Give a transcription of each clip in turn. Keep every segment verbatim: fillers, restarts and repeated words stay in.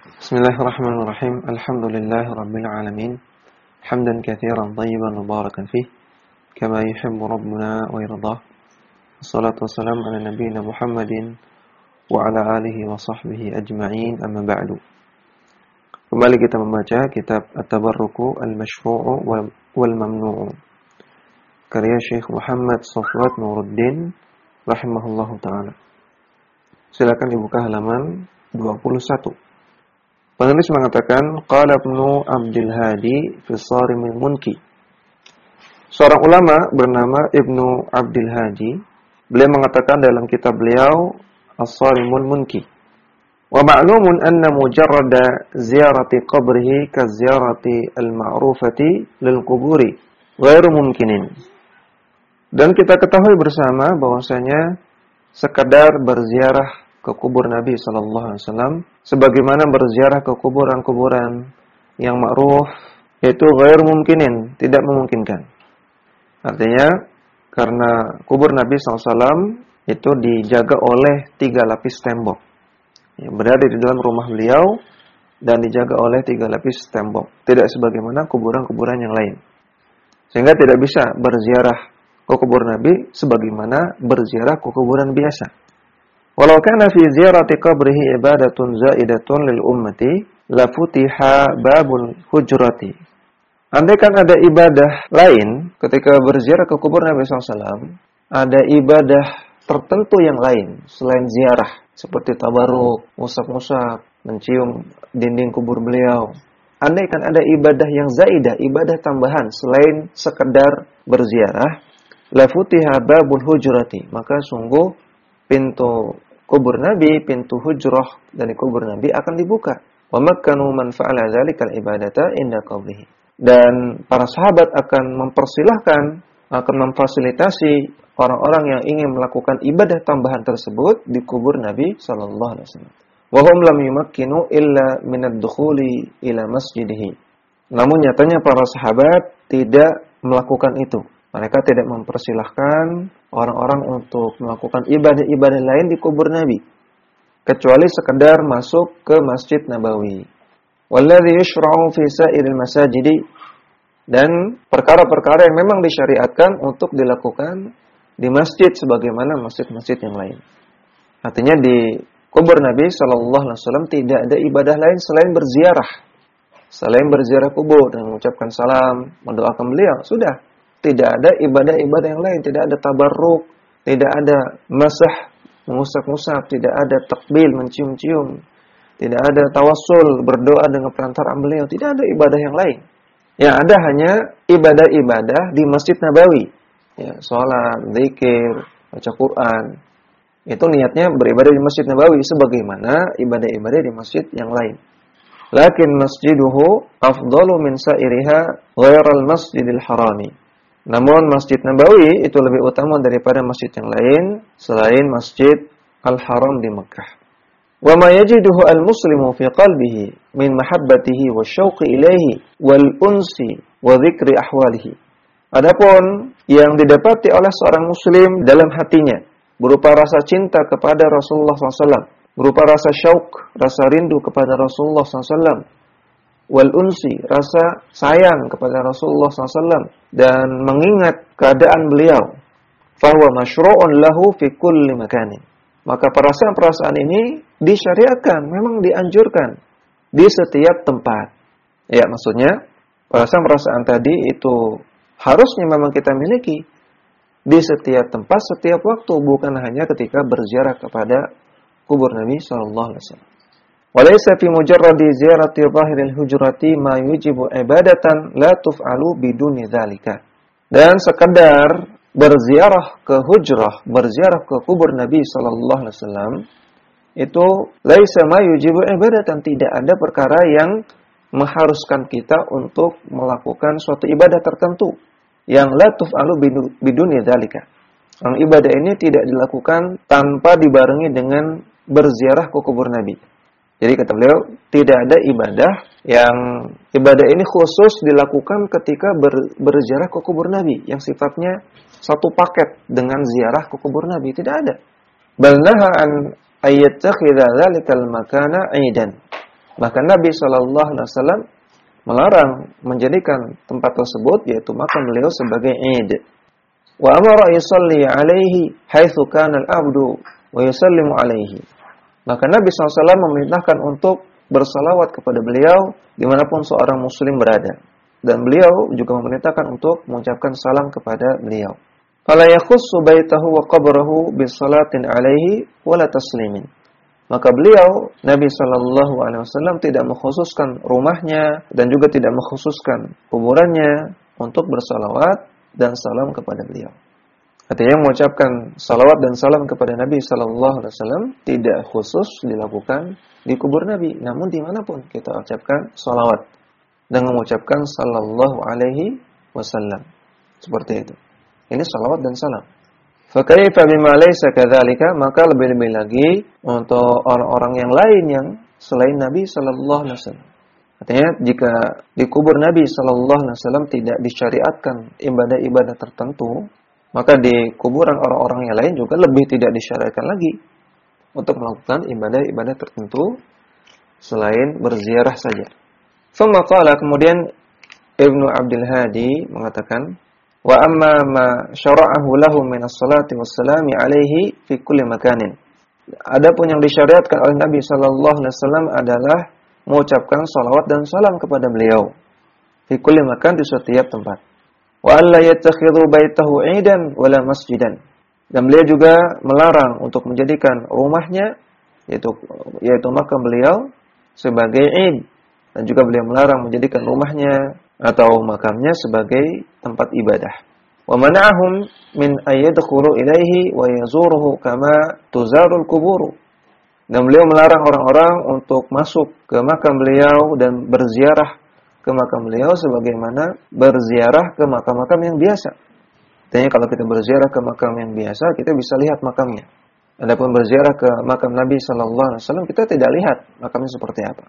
Bismillahirrahmanirrahim. Alhamdulillahirabbil alamin. Hamdan katsiran thayyiban mubarakan fih, kama yuhibbu rabbuna wa yardah. Wassalatu wassalamu ala nabiyyina Muhammadin wa ala alihi wa sahbihi ajma'in. Amma ba'du. Kembali kita membaca kitab At-Tabarruku Al-Mashfu'u wal Mamnu'u, karya Syekh Muhammad Safwat Nuruddin rahimahullahu taala. Silakan dibuka halaman dua puluh satu. Penulis mengatakan, qala Ibnu Abdul Hadi fi Sharimil Munki. Seorang ulama bernama Ibnu Abdul Hadi, beliau mengatakan dalam kitab beliau As-Sharimul Munki, wa ma'lumun anna mujarrada ziyarati qabrihi ka ziyarati al-ma'rufati lil quburi ghairu mumkinin. Dan kita ketahui bersama bahwasanya sekadar berziarah ke kubur Nabi sallallahu alaihi wasallam sebagaimana berziarah ke kuburan-kuburan yang ma'ruf itu ghair mumkinin, tidak memungkinkan. Artinya karena kubur Nabi sallallahu alaihi wasallam itu dijaga oleh tiga lapis tembok yang berada di dalam rumah beliau dan dijaga oleh tiga lapis tembok, tidak sebagaimana kuburan-kuburan yang lain. Sehingga tidak bisa berziarah ke kubur Nabi sebagaimana berziarah ke kuburan biasa. Walau kana fi ziyarati qabrihi ibadatun zaidatun lil ummati la futiha babul hujrati. Andai kan ada ibadah lain ketika berziarah ke kubur Nabi sallallahu alaihi wasallam, ada ibadah tertentu yang lain selain ziarah seperti tabarruk, musab-musab, mencium dinding kubur beliau. Andai kan ada ibadah yang zaidah, ibadah tambahan selain sekedar berziarah, la futiha babul hujrati, maka sungguh pintu kubur Nabi, pintu hujrah dari kubur Nabi akan dibuka. Wa makkanu man fa'ala dzalikal ibadata inda qabrihi. Dan para sahabat akan mempersilahkan, akan memfasilitasi orang-orang yang ingin melakukan ibadah tambahan tersebut di kubur Nabi sallallahu alaihi wasallam. Wa hum lam yumakkinu illa min ad-dukhuli ila masjidihi. Namun nyatanya para sahabat tidak melakukan itu. Mereka tidak mempersilahkan orang-orang untuk melakukan ibadah-ibadah lain di kubur Nabi, kecuali sekedar masuk ke Masjid Nabawi. Walladzi yushra'u fi sa'iril masajidi, dan perkara-perkara yang memang disyariatkan untuk dilakukan di masjid sebagaimana masjid-masjid yang lain. Artinya di kubur Nabi sallallahu alaihi wasallam tidak ada ibadah lain selain berziarah. Selain berziarah kubur dan mengucapkan salam, mendoakan beliau, sudah. Tidak ada ibadah-ibadah yang lain, tidak ada tabarruk, tidak ada masah, mengusap-ngusap, tidak ada takbil, mencium-cium, tidak ada tawassul, berdoa dengan perantaraan beliau, tidak ada ibadah yang lain. Yang ada hanya ibadah-ibadah di Masjid Nabawi, ya, sholat, zikir, baca Quran. Itu niatnya beribadah di Masjid Nabawi sebagaimana ibadah-ibadah di masjid yang lain. Lakin masjiduhu afdalu min sa'iriha ghairal masjidil harami. Namun Masjid Nabawi itu lebih utama daripada masjid yang lain selain Masjid Al-Haram di Mekah. Wa ma yajiduhu al-muslimu fi qalbihi min mahabbatihi wa syauqi ilaihi wal unsi wa dzikri ahwalihi. Adapun yang didapati oleh seorang muslim dalam hatinya berupa rasa cinta kepada Rasulullah sallallahu alaihi wasallam, berupa rasa syauq, rasa rindu kepada Rasulullah sallallahu alaihi wasallam, wal unsi, rasa sayang kepada Rasulullah sallallahu alaihi wasallam dan mengingat keadaan beliau, fahuwa masyru'un lahu fi kulli makanin. Maka perasaan-perasaan ini disyariatkan, memang dianjurkan di setiap tempat. Ya, maksudnya perasaan-perasaan tadi itu harusnya memang kita miliki di setiap tempat, setiap waktu, bukan hanya ketika berziarah kepada kubur Nabi sallallahu alaihi wasallam. Walaysa fi mujarradi ziyarati zahiril hujrati ma yujibu ibadatan la tuf'alu biduni dzalika. Dan sekadar berziarah ke hujrah, berziarah ke kubur Nabi sallallahu alaihi wasallam itu laisa ma yujibu ibadatan, tidak ada perkara yang mengharuskan kita untuk melakukan suatu ibadah tertentu yang la tuf'alu biduni dzalika. Yang ibadah ini tidak dilakukan tanpa dibarengi dengan berziarah ke kubur Nabi. Jadi kata beliau, tidak ada ibadah yang ibadah ini khusus dilakukan ketika ber, berziarah ke kubur Nabi, yang sifatnya satu paket dengan ziarah ke kubur Nabi, tidak ada. Bal naha an ayyattakhidha dzalikal makana 'idan. Bahkan Nabi Shallallahu Alaihi Wasallam melarang menjadikan tempat tersebut, yaitu makam beliau, sebagai Id. Wa amara yusalli alaihi haitsu kana al-'abdu wa yusallimu alaihi. Maka Nabi shallallahu alaihi wasallam memerintahkan untuk bersalawat kepada beliau dimanapun seorang muslim berada. Dan beliau juga memerintahkan untuk mengucapkan salam kepada beliau. Fala yakhussu baitahu wa qabrahu bisalatin alaihi wala taslimin. Maka beliau, Nabi shallallahu alaihi wasallam, tidak mengkhususkan rumahnya dan juga tidak mengkhususkan kuburannya untuk bersalawat dan salam kepada beliau. Artinya mengucapkan salawat dan salam kepada Nabi shallallahu alaihi wasallam tidak khusus dilakukan di kubur Nabi, namun dimanapun kita ucapkan salawat dan mengucapkan sallallahu alaihi wasallam. Seperti itu. Ini salawat dan salam. Fa kaifa bima laysa kadzalika, maka lebih-lebih lagi untuk orang-orang yang lain yang selain Nabi sallallahu alaihi wasallam. Artinya jika di kubur Nabi sallallahu alaihi wasallam tidak disyariatkan ibadah-ibadah tertentu, maka di kuburan orang-orang yang lain juga lebih tidak disyariatkan lagi untuk melakukan ibadah-ibadah tertentu selain berziarah saja. Thumma qala, kemudian Ibnu Abdul Hadi mengatakan, wa amma ma syara'ahu lahum min as-salati was-salami alaihi fi kulli makanin. Adapun yang disyariatkan oleh Nabi sallallahu alaihi wasallam adalah mengucapkan salawat dan salam kepada beliau fi kulli makan, di setiap tempat. Wa alla yattakhidhu baitahu 'idan wala masjidan. Dan beliau juga melarang untuk menjadikan rumahnya, yaitu yaitu makam beliau, sebagai 'id, dan juga beliau melarang menjadikan rumahnya atau makamnya sebagai tempat ibadah. Wa mana'ahum min ayyadkhulu ilaihi wa yazuruhu kama tuzarul kubur. Dan beliau melarang orang-orang untuk masuk ke makam beliau dan berziarah ke makam beliau sebagaimana berziarah ke makam-makam yang biasa. Artinya kalau kita berziarah ke makam yang biasa, kita bisa lihat makamnya. Adapun berziarah ke makam Nabi sallallahu alaihi wasallam, kita tidak lihat makamnya seperti apa.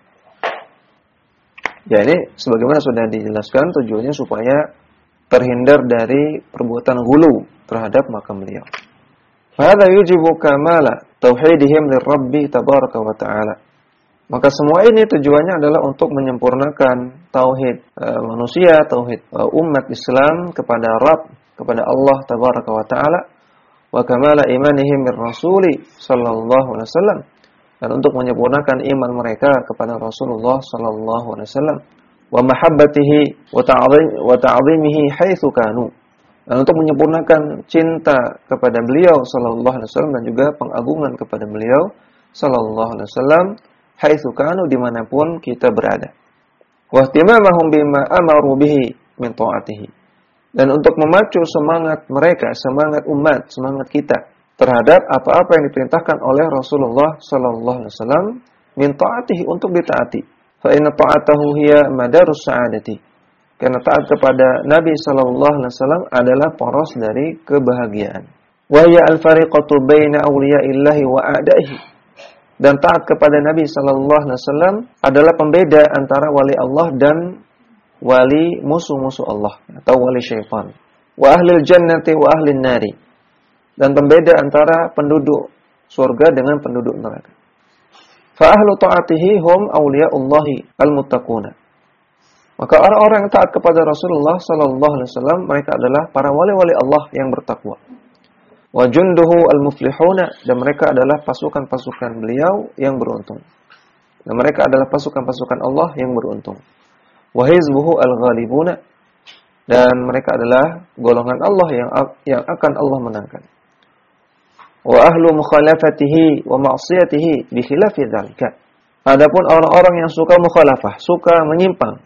Ya, ini sebagaimana sudah dijelaskan, tujuannya supaya terhindar dari perbuatan ghulu terhadap makam beliau. Fahadha yujibu kamala tauhidihim lirabbi tabaraka wa ta'ala. Maka semua ini tujuannya adalah untuk menyempurnakan tauhid e, manusia, tauhid e, umat Islam kepada Rabb, kepada Allah tabaraka wa ta'ala, wa kamala imanihim birrasuli sallallahu alaihi wasallam, dan untuk menyempurnakan iman mereka kepada Rasulullah sallallahu alaihi wasallam, wa mahabbatihi wa ta'zim wa ta'zimihi haitsu kanu, dan untuk menyempurnakan cinta kepada beliau sallallahu alaihi wasallam dan juga pengagungan kepada beliau sallallahu alaihi wasallam haitsu kanu, dimanapun kita berada. Wa ihtimamahum bima amaru bihi min ta'atihi, dan untuk memacu semangat mereka, semangat umat, semangat kita terhadap apa-apa yang diperintahkan oleh Rasulullah sallallahu alaihi wasallam min ta'atihi, untuk ditaati. Fa inna ta'atahu hiya madarus sa'adati, karena taat kepada Nabi sallallahu alaihi wasallam adalah poros dari kebahagiaan. Wa hiya al-fariqatu baina awliya'illahi wa a'da'ihi, dan taat kepada Nabi sallallahu alaihi wasallam adalah pembeda antara wali Allah dan wali musuh-musuh Allah atau wali syaitan. Wa ahlil jannati wa ahlin nari, dan pembeda antara penduduk surga dengan penduduk neraka. Fa ahlu ta'atihi hum awliya'ullahi al-muttaquna. Maka orang-orang yang taat kepada Rasulullah sallallahu alaihi wasallam, mereka adalah para wali-wali Allah yang bertakwa. Wa junduhu al-muflihuna, dan mereka adalah pasukan-pasukan beliau yang beruntung. Dan mereka adalah pasukan-pasukan Allah yang beruntung. Wa hizbuhu al-ghalibuna, dan mereka adalah golongan Allah yang yang akan Allah menangkan. Wa ahlu mukhalafatihi wa ma'siyatihi bi khilafi dzalika. Adapun orang-orang yang suka mukhalafah, suka menyimpang,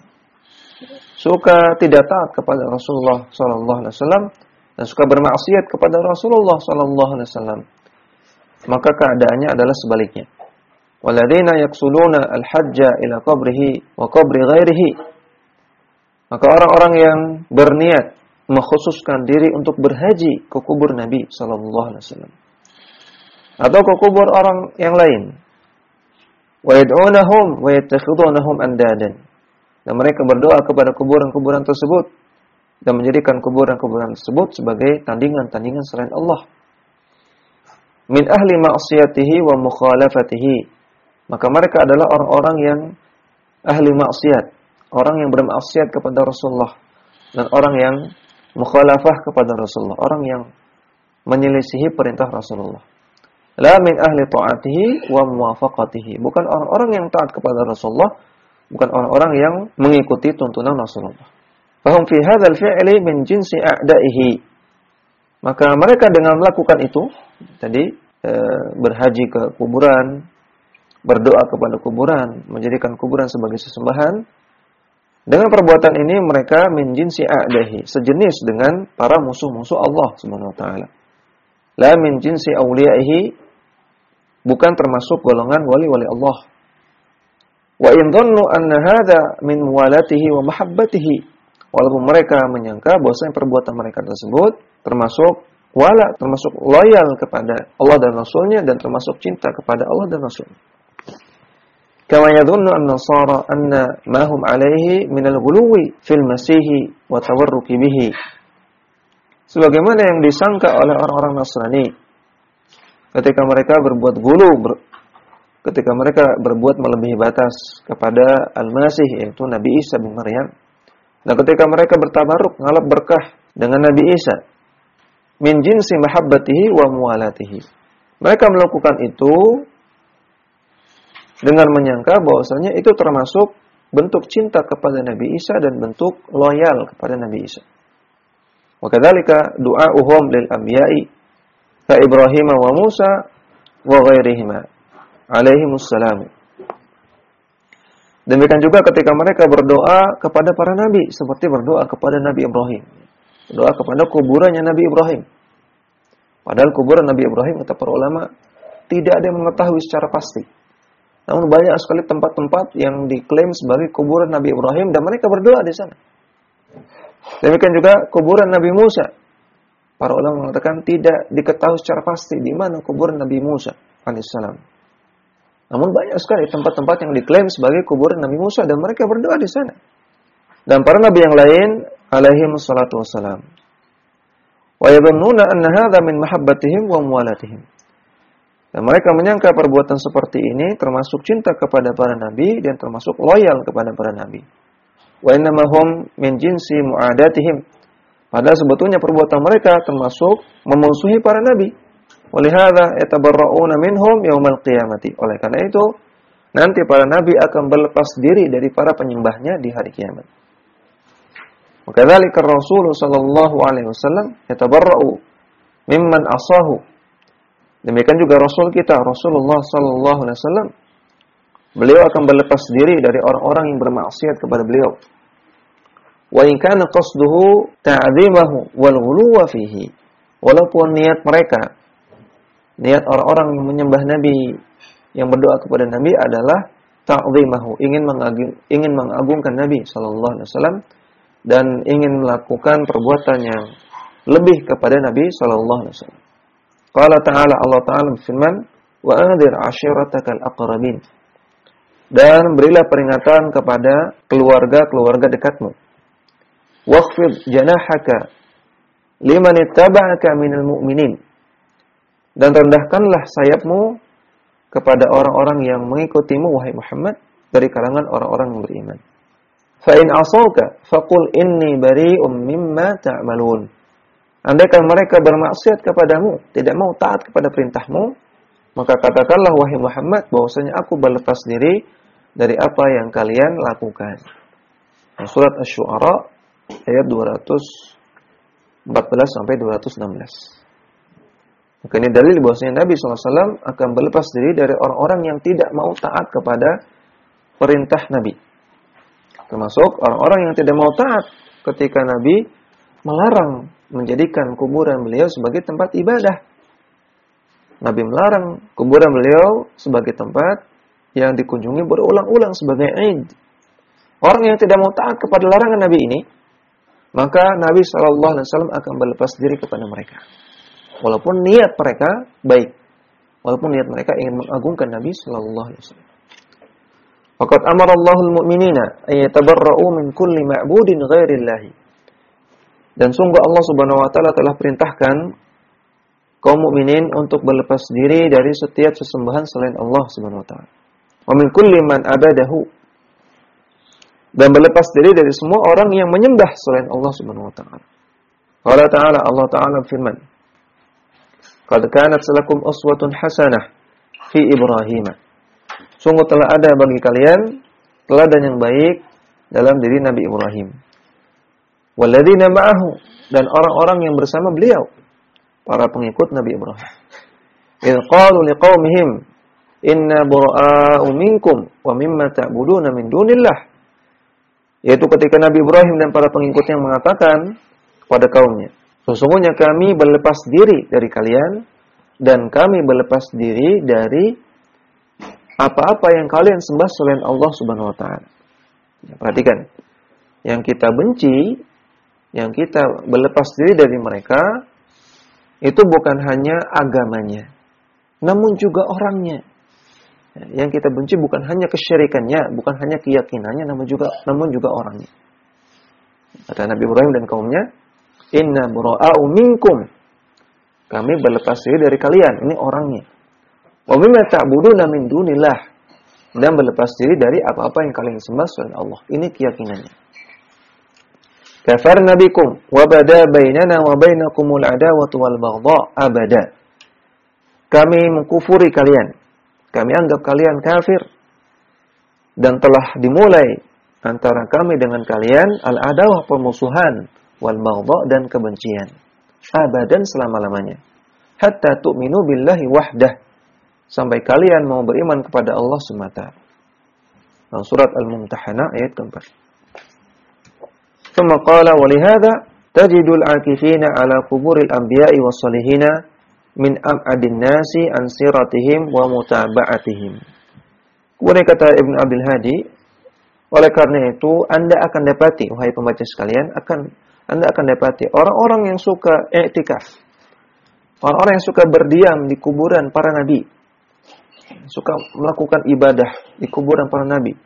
suka tidak taat kepada Rasulullah sallallahu alaihi wasallam dan suka bermaksiat kepada Rasulullah sallallahu alaihi wasallam, maka keadaannya adalah sebaliknya. Walladzina yaqsuluna al-hajja ila qabrihi wa qabri ghairihi. Maka orang-orang yang berniat mengkhususkan diri untuk berhaji ke kubur Nabi sallallahu alaihi wasallam atau ke kubur orang yang lain, wa yad'unahum wa yattakhidunahum andadan, dan mereka berdoa kepada kuburan-kuburan tersebut dan menjadikan kuburan-kuburan tersebut sebagai tandingan-tandingan selain Allah. Min ahli ma'siyatihi wa mukhalafatihi, maka mereka adalah orang-orang yang ahli maksiat, orang yang bermaksiat kepada Rasulullah, dan orang yang mukhalafah kepada Rasulullah, orang yang menyelisihi perintah Rasulullah. La min ahli ta'atihi wa muwafaqatihi, bukan orang-orang yang taat kepada Rasulullah, bukan orang-orang yang mengikuti tuntunan Rasulullah. Fahum fi hadzal fi'li min jinsi a'da'ihi. Maka mereka dengan melakukan itu, tadi e, berhaji ke kuburan, berdoa kepada kuburan, menjadikan kuburan sebagai sesembahan, dengan perbuatan ini mereka min jinsi a'da'ihi, sejenis dengan para musuh-musuh Allah Subhanahu wa taala. La min jinsi awliya'ihi, bukan termasuk golongan wali-wali Allah. Wa in dhannu anna hadza min muwalatihi wa mahabbatihi, walaupun mereka menyangka bahwasanya perbuatan mereka tersebut termasuk wala, termasuk loyal kepada Allah dan Rasulnya, dan termasuk cinta kepada Allah dan Rasulnya. Kama yadhunnu an-nasara anna ma hum alaihi min al-ghuluwi fil masihi wa tawarruki bihi. Sebagaimana yang disangka oleh orang-orang Nasrani ketika mereka berbuat gulu, ber, ketika mereka berbuat melebihi batas kepada Al-Masih, yaitu Nabi Isa bin Maryam. Dan ketika mereka bertabaruk, ngalap berkah dengan Nabi Isa, min jinsi mahabbatihi wa muwalatihi. Mereka melakukan itu dengan menyangka bahwasanya itu termasuk bentuk cinta kepada Nabi Isa dan bentuk loyal kepada Nabi Isa. Wa kadzalika du'a'uhum lil anbiya'i ka Ibrahim wa Musa wa ghairihima alaihimus salam. Demikian juga ketika mereka berdoa kepada para nabi, seperti berdoa kepada Nabi Ibrahim, berdoa kepada kuburannya Nabi Ibrahim. Padahal kuburan Nabi Ibrahim, kata para ulama, tidak ada yang mengetahui secara pasti. Namun banyak sekali tempat-tempat yang diklaim sebagai kuburan Nabi Ibrahim dan mereka berdoa di sana. Demikian juga kuburan Nabi Musa. Para ulama mengatakan tidak diketahui secara pasti di mana kuburan Nabi Musa alaihissalam. Namun banyak sekali tempat-tempat yang diklaim sebagai kuburan Nabi Musa dan mereka berdoa di sana. Dan para nabi yang lain alaihi wassalatu wassalam. Wa yadhunnuna anna hadza min mahabbatihim wa muwalatihim. Dan mereka menyangka perbuatan seperti ini termasuk cinta kepada para nabi dan termasuk loyal kepada para nabi. Wa innamahum min jinsi mu'adatihim. Padahal sebetulnya perbuatan mereka termasuk memusuhi para nabi. Walihada yatabarra'una minhum yaumal qiyamati. Oleh karena itu, nanti para nabi akan berlepas diri dari para penyembahnya di hari kiamat. Wa kadzalika Rasul sallallahu alaihi wasallam yatabarra'u mimman asahu. Demikian juga Rasul kita, Rasulullah sallallahu alaihi wasallam, beliau akan berlepas diri dari orang-orang yang bermaksiat kepada beliau. Wa in kana qasduhu ta'dhimahu wal ghuluwa fihi. Walaupun niat mereka, niat orang-orang yang menyembah Nabi, yang berdoa kepada Nabi adalah ta'dhimahu, ingin mengagung, ingin mengagungkan Nabi sallallahu alaihi wasallam dan ingin melakukan perbuatan yang lebih kepada Nabi sallallahu alaihi wasallam. Qala ta'ala, Allah Ta'ala berfirman, wa anzir 'ashiratakal aqrabin. Dan berilah peringatan kepada keluarga-keluarga dekatmu. Wakhfid janahaka liman ittaba'aka minal mu'minin. Dan rendahkanlah sayapmu kepada orang-orang yang mengikutimu, wahai Muhammad, dari kalangan orang-orang yang beriman. Fa in 'asauka faqul inni bari'um mimma ta'malun. Andaikan mereka bermaksiat kepadamu, tidak mau taat kepada perintahmu, maka katakanlah wahai Muhammad bahwasanya aku berlepas diri dari apa yang kalian lakukan. Surat Asy-Syu'ara ayat dua ratus empat belas sampai dua ratus enam belas. Maka ini dalil bahwasanya Nabi shallallahu alaihi wasallam akan berlepas diri dari orang-orang yang tidak mau taat kepada perintah Nabi. Termasuk orang-orang yang tidak mau taat ketika Nabi melarang menjadikan kuburan beliau sebagai tempat ibadah. Nabi melarang kuburan beliau sebagai tempat yang dikunjungi berulang-ulang sebagai Id. Orang yang tidak mau taat kepada larangan Nabi ini, maka Nabi shallallahu alaihi wasallam akan berlepas diri kepada mereka. Walaupun niat mereka baik, walaupun niat mereka ingin mengagungkan Nabi shallallahu alaihi wasallam. Faqad amara Allahul mu'minina ay yatabarra'u min kulli ma'budin ghairillahi. Dan sungguh Allah Subhanahu wa taala telah perintahkan kaum mukminin untuk berlepas diri dari setiap sesembahan selain Allah Subhanahu wa taala. Wa min kulli man abadahu. dan berlepas diri dari semua orang yang menyembah selain Allah Subhanahu wa taala. Qala ta'ala, Allah Ta'ala firman, "Qad kanat lakum uswatun hasanah fi Ibrahim." Sungguh telah ada bagi kalian teladan yang baik dalam diri Nabi Ibrahim. Walladzina ma'ahu, dan orang-orang yang bersama beliau, para pengikut Nabi Ibrahim. Idz qalu liqaumihim inna bura'a'u minkum wa mimma ta'buduna min dunillah. Yaitu ketika Nabi Ibrahim dan para pengikutnya mengatakan kepada kaumnya, sesungguhnya kami berlepas diri dari kalian dan kami berlepas diri dari apa-apa yang kalian sembah selain Allah Subhanahu wa taala. Perhatikan, yang kita benci, yang kita berlepas diri dari mereka, itu bukan hanya agamanya, namun juga orangnya. Yang kita benci bukan hanya kesyirikannya, bukan hanya keyakinannya, namun juga namun juga orangnya. Kata Nabi Ibrahim dan kaumnya, "Inna bura'a'u minkum." Kami berlepas diri dari kalian, ini orangnya. "Wa mimma ta'buduna min dunillah." Dan berlepas diri dari apa-apa yang kalian sembah selain Allah. Ini keyakinannya. "Kafarna bikum wa bada bainana wa bainakumul adawatu wal baghdha abada." Kami mengkufuri kalian. Kami anggap kalian kafir. Dan telah dimulai antara kami dengan kalian al-adawah, permusuhan, wal baghdha, dan kebencian. Abadan, selama-lamanya. Hatta tu'minu billahi wahdah. Sampai kalian mau beriman kepada Allah semata. Dalam surat Al-Mumtahanah ayat keempat. Tsumma qala wa lihadza tajidul akifina ala kuburil anbiya'i was salihina min ab'adin nasi an siratihim wa mutaba'atihim. Kemudian kata Ibnu Abdul Hadi, oleh karena itu Anda akan dapati, wahai pembaca sekalian, akan Anda akan dapati orang-orang yang suka i'tikaf, orang-orang yang suka berdiam di kuburan para nabi, suka melakukan ibadah di kuburan para nabi,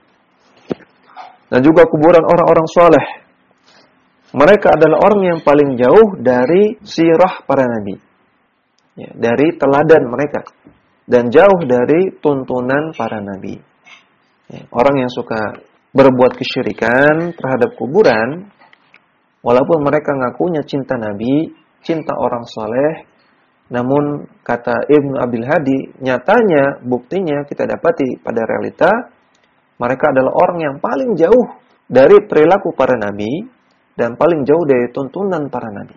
dan juga kuburan orang-orang soleh. Mereka adalah orang yang paling jauh dari sirah para nabi, ya, dari teladan mereka, dan jauh dari tuntunan para nabi. Ya, orang yang suka berbuat kesyirikan terhadap kuburan, walaupun mereka ngakunya cinta nabi, cinta orang soleh, namun kata Ibnu Abdul Hadi, nyatanya, buktinya kita dapati pada realita, mereka adalah orang yang paling jauh dari perilaku para nabi, dan paling jauh dari tuntunan para nabi.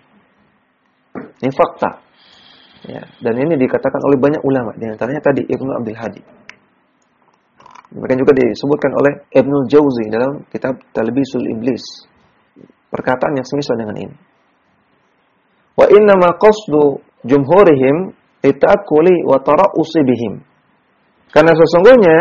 Ini fakta. Ya, dan ini dikatakan oleh banyak ulama, di antaranya tadi Ibnu Abdul Hadi. Bahkan juga disebutkan oleh Ibnul Jauzi dalam kitab Talbisul Iblis. Perkataan yang semisal dengan ini. Wa inna ma qasdu jumhurihim ita'akuli wa tara'usi bihim. Karena sesungguhnya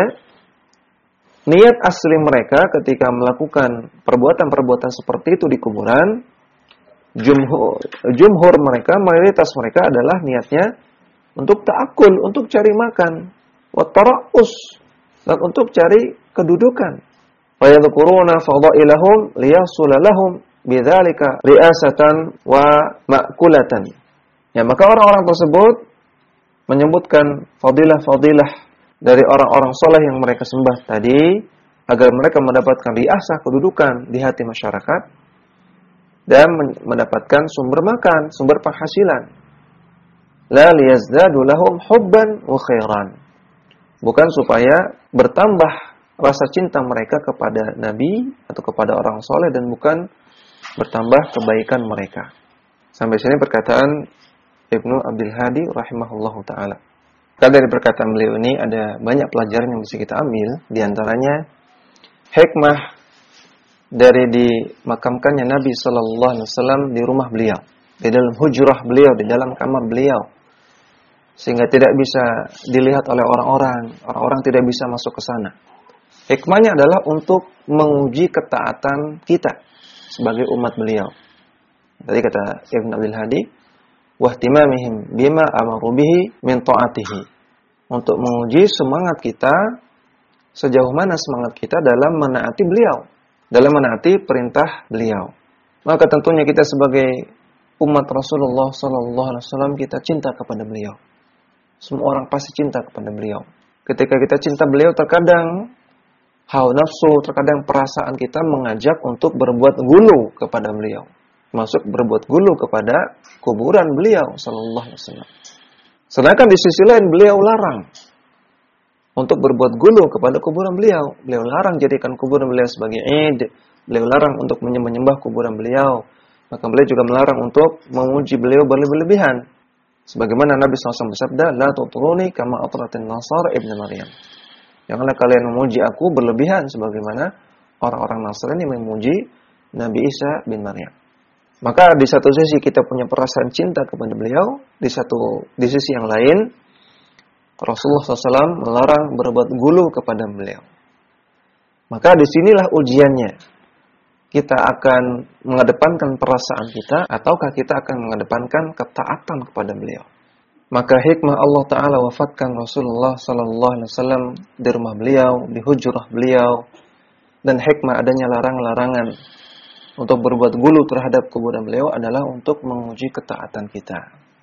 niat asli mereka ketika melakukan perbuatan-perbuatan seperti itu di kuburan, jumhur, jumhur mereka, mayoritas mereka adalah niatnya untuk ta'akul, untuk cari makan, wa tara'us, dan untuk cari kedudukan. Wa yadhkuruna fadailahum liyahsula lahum bidzalika ri'asatan wa ma'kulatan. Ya, maka orang-orang tersebut menyebutkan fadilah-fadilah dari orang-orang soleh yang mereka sembah tadi, agar mereka mendapatkan riasah, kedudukan di hati masyarakat, dan mendapatkan sumber makan, sumber penghasilan. La liyazdadu lahum hubban wa khairan. Bukan supaya bertambah rasa cinta mereka kepada Nabi atau kepada orang soleh, dan bukan bertambah kebaikan mereka. Sampai sini perkataan Ibnu Abdul Hadi rahimahullahu ta'ala. Karena dari perkataan beliau ini ada banyak pelajaran yang bisa kita ambil. Di antaranya hikmah dari dimakamkannya Nabi Sallallahu Alaihi Wasallam di rumah beliau, di dalam hujrah beliau, di dalam kamar beliau, sehingga tidak bisa dilihat oleh orang-orang, orang-orang tidak bisa masuk ke sana. Hikmahnya adalah untuk menguji ketaatan kita sebagai umat beliau. Tadi kata Ibn Abdul Hadi, wahtimamihim bima amaru bihi min ta'atihi. Untuk menguji semangat kita, sejauh mana semangat kita dalam menaati beliau, dalam menaati perintah beliau. Maka tentunya kita sebagai umat Rasulullah sallallahu alaihi wasallam, kita cinta kepada beliau. Semua orang pasti cinta kepada beliau. Ketika kita cinta beliau, terkadang hawa nafsu, terkadang perasaan kita mengajak untuk berbuat gulu kepada beliau. Masuk berbuat gulu kepada kuburan beliau sallallahu alaihi wasallam. Sedangkan di sisi lain beliau larang untuk berbuat gulu kepada kuburan beliau. Beliau larang jadikan kuburan beliau sebagai id. Beliau larang untuk menyembah kuburan beliau. Maka beliau juga melarang untuk memuji beliau berlebihan. Sebagaimana Nabi shallallahu alaihi wasallam bersabda, "La tutruni kama atratin Nasara ibnu Maryam." Janganlah kalian memuji aku berlebihan sebagaimana orang-orang Nasrani memuji Nabi Isa bin Maryam. Maka di satu sisi kita punya perasaan cinta kepada beliau, di satu di sisi yang lain Rasulullah shallallahu alaihi wasallam melarang berbuat gulu kepada beliau. Maka disinilah ujiannya. Kita akan mengedepankan perasaan kita, ataukah kita akan mengedepankan ketaatan kepada beliau. Maka hikmah Allah Ta'ala wafatkan Rasulullah Sallallahu Alaihi Wasallam di rumah beliau, di hujrah beliau, dan hikmah adanya larang-larangan untuk berbuat gulu terhadap kuburan beliau adalah untuk menguji ketaatan kita.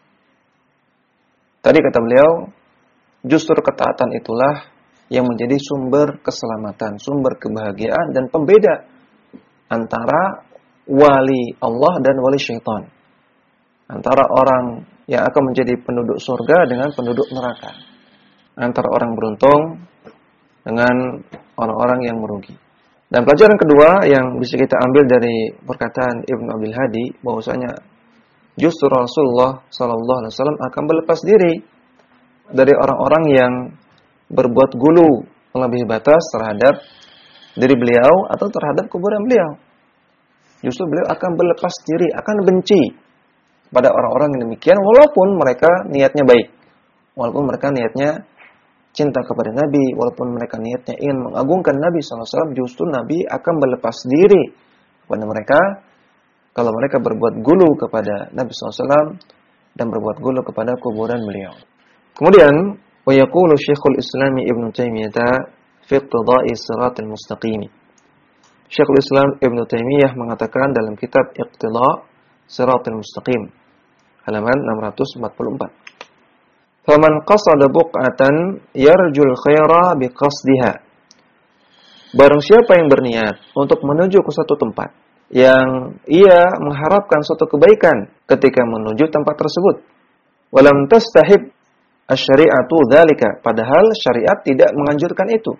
Tadi kata beliau, justru ketaatan itulah yang menjadi sumber keselamatan, sumber kebahagiaan, dan pembeda antara wali Allah dan wali syaitan. Antara orang yang akan menjadi penduduk surga dengan penduduk neraka. Antara orang beruntung dengan orang-orang yang merugi. Dan pelajaran kedua yang bisa kita ambil dari perkataan Ibnu Abil Hadi, bahwasanya justru Rasulullah sallallahu alaihi wasallam akan berlepas diri dari orang-orang yang berbuat gulu melebihi batas terhadap diri beliau atau terhadap kuburan beliau. Justru beliau akan berlepas diri, akan benci pada orang-orang yang demikian, walaupun mereka niatnya baik, walaupun mereka niatnya cinta kepada Nabi, walaupun mereka niatnya ingin mengagungkan Nabi shallallahu alaihi wasallam, justru Nabi akan berlepas diri kepada mereka kalau mereka berbuat gulu kepada Nabi shallallahu alaihi wasallam dan berbuat gulu kepada kuburan beliau. Kemudian, wa yaqulu Syekhul Islam Ibnu Taimiyah fi iqtida'i siratal mustaqim. Syekhul Islam Ibnu Taimiyah mengatakan dalam kitab Iqtida' Siratal Mustaqim, halaman enam ratus empat puluh empat. Faman qasada buq'atan yarjul khaira biqasdiha. Barang siapa yang berniat untuk menuju ke suatu tempat yang ia mengharapkan suatu kebaikan ketika menuju tempat tersebut. Walam tastahib asy-syari'atu dzalika, padahal syariat tidak menganjurkan itu.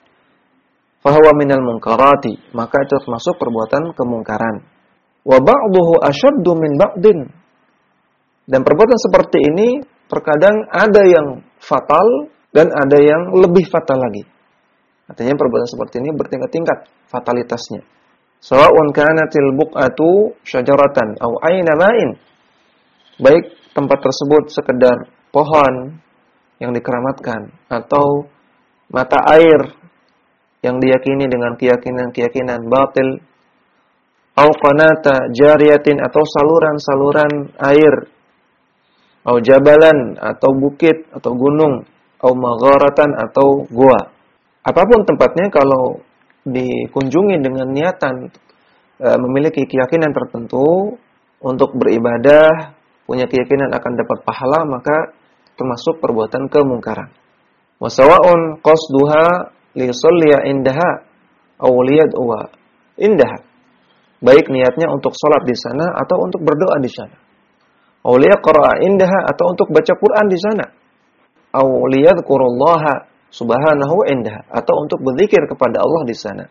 Fahuwa minal munkarati, maka itu termasuk perbuatan kemungkaran. Wa ba'duhu asyaddu min ba'din. Dan perbuatan seperti ini terkadang ada yang fatal dan ada yang lebih fatal lagi. Artinya perbuatan seperti ini bertingkat-tingkat fatalitasnya. Sawa'un kanatil buq'atu syajaratan aw ayna ma'in. Baik tempat tersebut sekedar pohon yang dikeramatkan atau mata air yang diyakini dengan keyakinan-keyakinan batil, au qanata jariyatin, atau saluran-saluran air, au jabalan, atau bukit atau gunung, au magharatan, atau gua. Apapun tempatnya, kalau dikunjungi dengan niatan e, memiliki keyakinan tertentu untuk beribadah, punya keyakinan akan dapat pahala, maka termasuk perbuatan kemungkaran. Wa sawa'un qasduha li yusalliya indaha aw liyad'a indaha. Baik niatnya untuk salat di sana atau untuk berdoa di sana. Aw liyaqra'a indaha, atau untuk baca Quran di sana. Aw liyadhkurullaha subhanahu indaha, atau untuk berzikir kepada Allah di sana.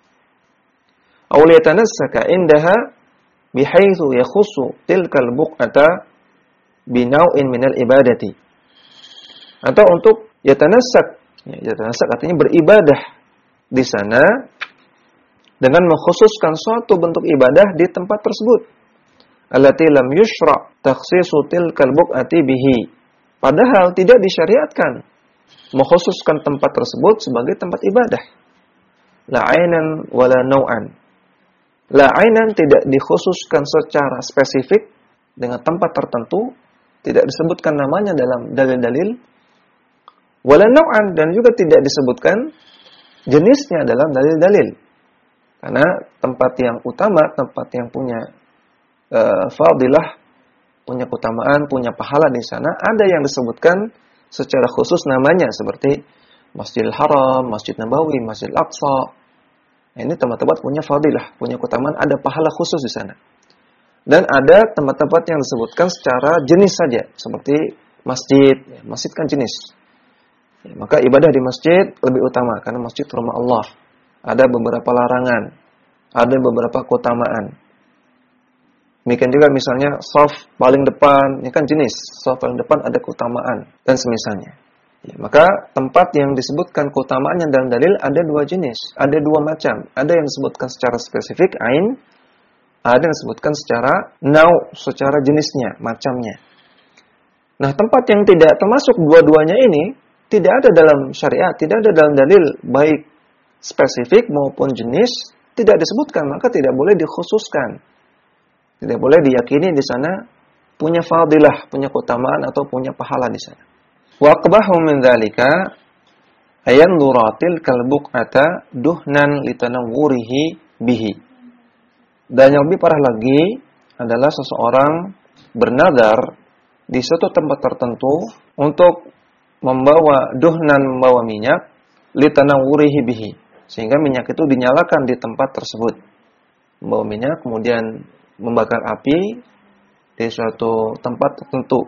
Aw liyatanassaka indaha bihaitsu yakhussu tilkal buq'ata binau'in minal ibadati. Atau untuk yatanassak, ya, yatanassak artinya beribadah di sana dengan mengkhususkan suatu bentuk ibadah di tempat tersebut. Allati lam yushra' takhsisu tilkal buq'ati bihi. Padahal tidak disyariatkan mengkhususkan tempat tersebut sebagai tempat ibadah. La 'ainan wala nau'an. La 'ainan tidak dikhususkan secara spesifik dengan tempat tertentu, tidak disebutkan namanya dalam dalil-dalil. Wala nau'an, dan juga tidak disebutkan jenisnya dalam dalil-dalil. Karena tempat yang utama, tempat yang punya uh, fadilah, punya keutamaan, punya pahala di sana, ada yang disebutkan secara khusus namanya, seperti Masjidil Haram, Masjid Nabawi, Masjidil Aqsa. Nah, ini tempat-tempat punya fadilah, punya keutamaan, ada pahala khusus di sana. Dan ada tempat-tempat yang disebutkan secara jenis saja, seperti masjid. Masjid kan jenis. Ya, maka ibadah di masjid lebih utama karena masjid rumah Allah. Ada beberapa larangan, ada beberapa keutamaan. Demikian juga misalnya shaf paling depan, ini kan jenis. Shaf paling depan ada keutamaan dan semisalnya. Ya, maka tempat yang disebutkan keutamaannya dalam dalil ada dua jenis, ada dua macam. Ada yang disebutkan secara spesifik ain, ada yang disebutkan secara nau, secara jenisnya, macamnya. Nah, tempat yang tidak termasuk dua-duanya ini tidak ada dalam syariat, tidak ada dalam dalil baik spesifik maupun jenis, tidak disebutkan, maka tidak boleh dikhususkan. Tidak boleh diyakini di sana punya fadilah, punya keutamaan atau punya pahala di sana. Wa aqbahu min dzalika ayan duratil kalbuqata duhnan litanawwurihi bihi. Dan yang lebih parah lagi adalah seseorang bernadar di suatu tempat tertentu untuk membawa duhnan, membawa minyak litanawwurihi bihi, sehingga minyak itu dinyalakan di tempat tersebut. Membawa minyak kemudian membakar api di suatu tempat tertentu.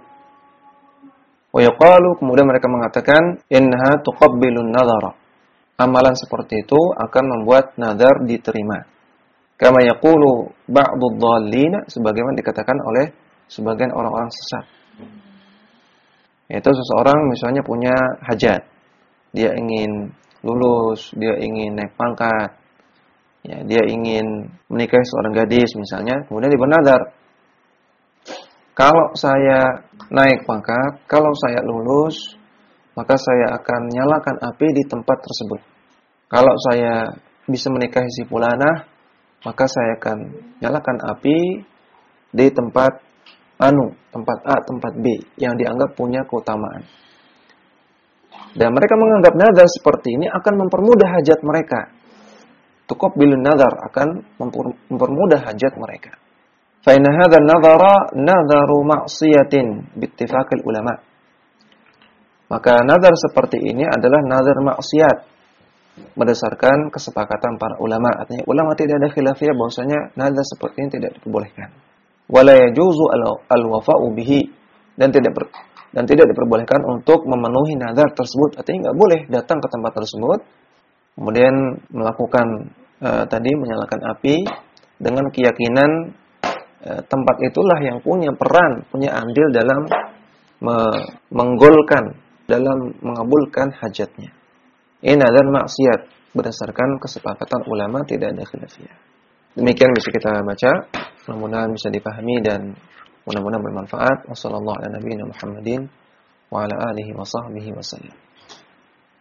Wa yaqalu, kemudian mereka mengatakan innaha tuqabbilun nadhara. Amalan seperti itu akan membuat nazar diterima. Kama yaqulu ba'dudh dhallina, sebagaimana dikatakan oleh sebagian orang-orang sesat. Yaitu seseorang misalnya punya hajat. Dia ingin lulus, dia ingin naik pangkat, ya, dia ingin menikahi seorang gadis misalnya, kemudian dia bernadar, kalau saya naik pangkat, kalau saya lulus, maka saya akan nyalakan api di tempat tersebut. Kalau saya bisa menikahi si fulanah, maka saya akan nyalakan api di tempat anu, tempat A, tempat B yang dianggap punya keutamaan. Dan mereka menganggap nazar seperti ini akan mempermudah hajat mereka. Tuqabbilun nazar, akan mempermudah hajat mereka. Fa inna hadzal nazara nazaru ma'siyatin biittifaqil ulama. Maka nazar seperti ini adalah nazar maksiat berdasarkan kesepakatan para ulama. Artinya ulama tidak ada khilafiyah bahwasanya nazar seperti ini tidak diperbolehkan. Wala yajuzu al-wafa'u bihi, dan tidak ber, dan tidak diperbolehkan untuk memenuhi nazar tersebut. Artinya enggak boleh datang ke tempat tersebut kemudian melakukan uh, tadi menyalakan api dengan keyakinan uh, tempat itulah yang punya peran, punya andil dalam me- menggolkan, dalam mengabulkan hajatnya. Ini nazar maksiat berdasarkan kesepakatan ulama, tidak ada khilafiyah. Demikian bisa kita baca, mudah-mudahan bisa dipahami dan mudah-mudahan bermanfaat. Wassallallahu ala nabiyina Muhammadin wa ala alihi wa sahbihi wasallam.